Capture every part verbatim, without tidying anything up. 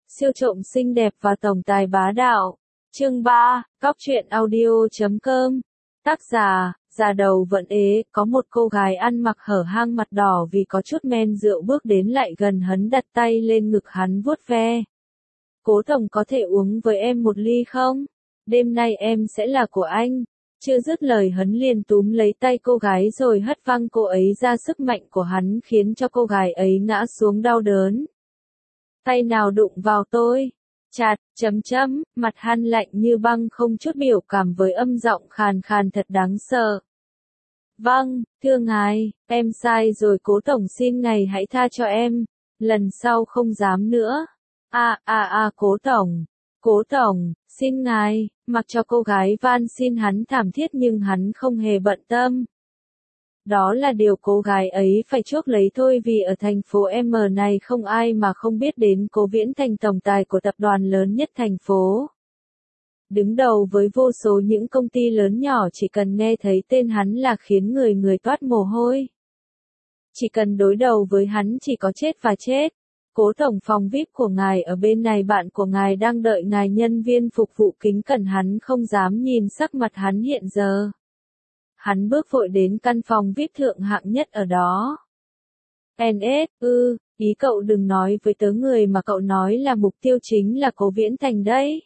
Siêu trộm xinh đẹp và tổng tài bá đạo. Chương ba, Cóc truyện audio.com. Tác giả, già đầu vẫn ế, có một cô gái ăn mặc hở hang mặt đỏ vì có chút men rượu bước đến lại gần hắn đặt tay lên ngực hắn vuốt ve. Cố tổng có thể uống với em một ly không? Đêm nay em sẽ là của anh. Chưa dứt lời hắn liền túm lấy tay cô gái rồi hất văng cô ấy ra, sức mạnh của hắn khiến cho cô gái ấy ngã xuống đau đớn. Tay nào đụng vào tôi? Chạt, chấm chấm, mặt hắn lạnh như băng không chút biểu cảm với âm giọng khàn khàn thật đáng sợ. Vâng, thưa ngài, em sai rồi, cố tổng xin ngài hãy tha cho em, lần sau không dám nữa. À à à cố tổng, cố tổng, xin ngài, mặc cho cô gái van xin hắn thảm thiết nhưng hắn không hề bận tâm. Đó là điều cô gái ấy phải chuốc lấy thôi, vì ở thành phố M này không ai mà không biết đến Cố Viễn Thành, tổng tài của tập đoàn lớn nhất thành phố. Đứng đầu với vô số những công ty lớn nhỏ, chỉ cần nghe thấy tên hắn là khiến người người toát mồ hôi. Chỉ cần đối đầu với hắn chỉ có chết và chết. Cố tổng, phòng vi ai pi của ngài ở bên này, bạn của ngài đang đợi ngài. Nhân viên phục vụ kính cẩn, hắn không dám nhìn sắc mặt hắn hiện giờ. Hắn bước vội đến căn phòng vi ai pi thượng hạng nhất ở đó. en ét, ư, ý cậu đừng nói với tớ người mà cậu nói là mục tiêu chính là Cố Viễn Thành đấy.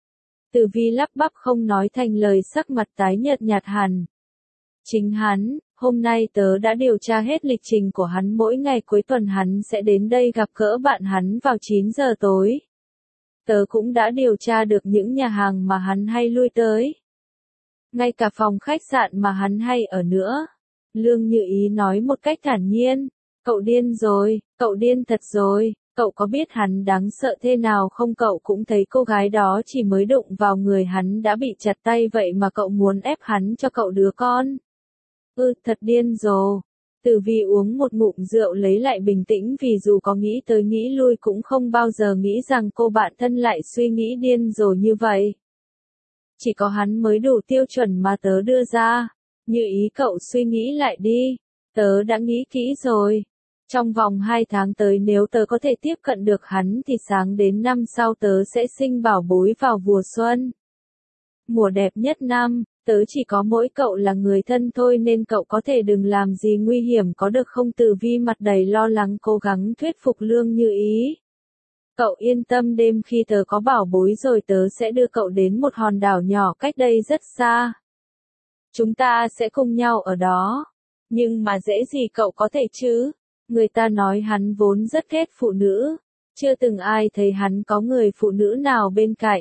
Từ Vi lắp bắp không nói thành lời, sắc mặt tái nhợt nhạt hẳn. Chính hắn, hôm nay tớ đã điều tra hết lịch trình của hắn, mỗi ngày cuối tuần hắn sẽ đến đây gặp gỡ bạn hắn vào chín giờ tối. Tớ cũng đã điều tra được những nhà hàng mà hắn hay lui tới. Ngay cả phòng khách sạn mà hắn hay ở nữa. Lương Như Ý nói một cách thản nhiên. Cậu điên rồi, cậu điên thật rồi, cậu có biết hắn đáng sợ thế nào không? Cậu cũng thấy cô gái đó chỉ mới đụng vào người hắn đã bị chặt tay, vậy mà cậu muốn ép hắn cho cậu đứa con. Ừ, thật điên rồ. Từ Vi uống một ngụm rượu lấy lại bình tĩnh, vì dù có nghĩ tới nghĩ lui cũng không bao giờ nghĩ rằng cô bạn thân lại suy nghĩ điên rồ như vậy. Chỉ có hắn mới đủ tiêu chuẩn mà tớ đưa ra. Như Ý, cậu suy nghĩ lại đi. Tớ đã nghĩ kỹ rồi. Trong vòng hai tháng tới nếu tớ có thể tiếp cận được hắn thì sáng đến năm sau tớ sẽ sinh bảo bối vào mùa xuân. Mùa đẹp nhất năm, tớ chỉ có mỗi cậu là người thân thôi nên cậu có thể đừng làm gì nguy hiểm có được không? Từ Vi mặt đầy lo lắng cố gắng thuyết phục Lương Như Ý. Cậu yên tâm, đêm khi tớ có bảo bối rồi tớ sẽ đưa cậu đến một hòn đảo nhỏ cách đây rất xa. Chúng ta sẽ cùng nhau ở đó. Nhưng mà dễ gì cậu có thể chứ? Người ta nói hắn vốn rất ghét phụ nữ. Chưa từng ai thấy hắn có người phụ nữ nào bên cạnh.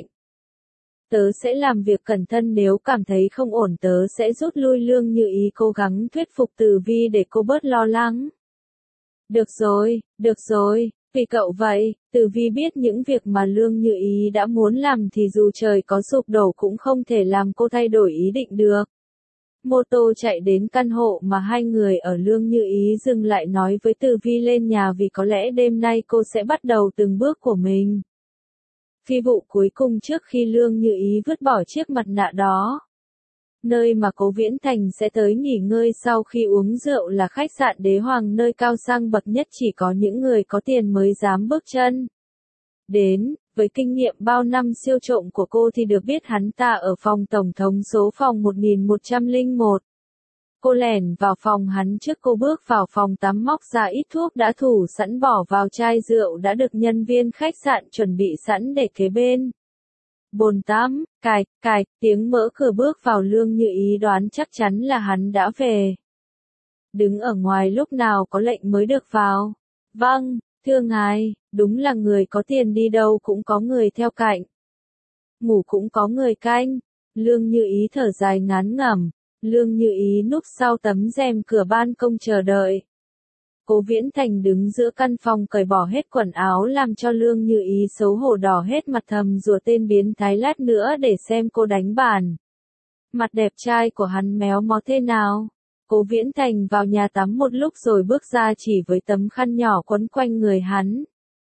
Tớ sẽ làm việc cẩn thận, nếu cảm thấy không ổn tớ sẽ rút lui. Lương Như Ý cố gắng thuyết phục Từ Vi để cô bớt lo lắng. Được rồi, được rồi, vì cậu vậy. Từ Vi biết những việc mà Lương Như Ý đã muốn làm thì dù trời có sụp đổ cũng không thể làm cô thay đổi ý định được. Mô tô chạy đến căn hộ mà hai người ở. Lương Như Ý dừng lại nói với Từ Vi lên nhà vì có lẽ đêm nay cô sẽ bắt đầu từng bước của mình. Phi vụ cuối cùng trước khi Lương Như Ý vứt bỏ chiếc mặt nạ đó. Nơi mà Cố Viễn Thành sẽ tới nghỉ ngơi sau khi uống rượu là khách sạn Đế Hoàng, nơi cao sang bậc nhất, chỉ có những người có tiền mới dám bước chân đến. Với kinh nghiệm bao năm siêu trộm của cô thì được biết hắn ta ở phòng tổng thống số phòng một nghìn một trăm lẻ một. Cô lẻn vào phòng hắn trước, cô bước vào phòng tắm móc ra ít thuốc đã thủ sẵn bỏ vào chai rượu đã được nhân viên khách sạn chuẩn bị sẵn để kế bên bồn tắm. Cài, cài, tiếng mở cửa bước vào. Lương Như Ý đoán chắc chắn là hắn đã về. Đứng ở ngoài lúc nào có lệnh mới được vào. Vâng, thưa ngài, đúng là người có tiền đi đâu cũng có người theo cạnh. Ngủ cũng có người canh. Lương Như Ý thở dài ngán ngẩm. Lương Như Ý núp sau tấm rèm cửa ban công chờ đợi. Cố Viễn Thành đứng giữa căn phòng cởi bỏ hết quần áo làm cho Lương Như Ý xấu hổ đỏ hết mặt, thầm rủa tên biến thái lát nữa để xem cô đánh bàn. Mặt đẹp trai của hắn méo mó thế nào. Cố Viễn Thành vào nhà tắm một lúc rồi bước ra chỉ với tấm khăn nhỏ quấn quanh người hắn.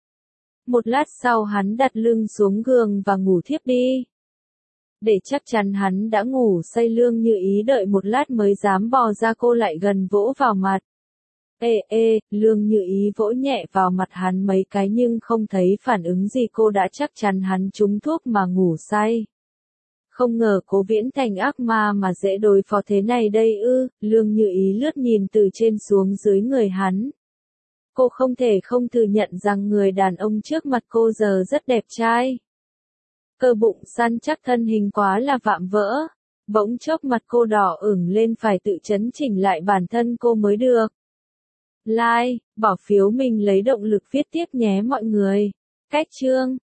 Một lát sau hắn đặt lưng xuống giường và ngủ thiếp đi. Để chắc chắn hắn đã ngủ say, Lương Như Ý đợi một lát mới dám bò ra, cô lại gần vỗ vào mặt. Ê ê, Lương Như Ý vỗ nhẹ vào mặt hắn mấy cái nhưng không thấy phản ứng gì, cô đã chắc chắn hắn trúng thuốc mà ngủ say. Không ngờ Cố Viễn thành ác ma mà dễ đối phó thế này đây ư, Lương Như Ý lướt nhìn từ trên xuống dưới người hắn. Cô không thể không thừa nhận rằng người đàn ông trước mặt cô giờ rất đẹp trai. Cơ bụng săn chắc, thân hình quá là vạm vỡ. Bỗng chốc mặt cô đỏ ửng lên, phải tự chấn chỉnh lại bản thân cô mới được. Like, bỏ phiếu mình lấy động lực viết tiếp nhé mọi người. Cách chương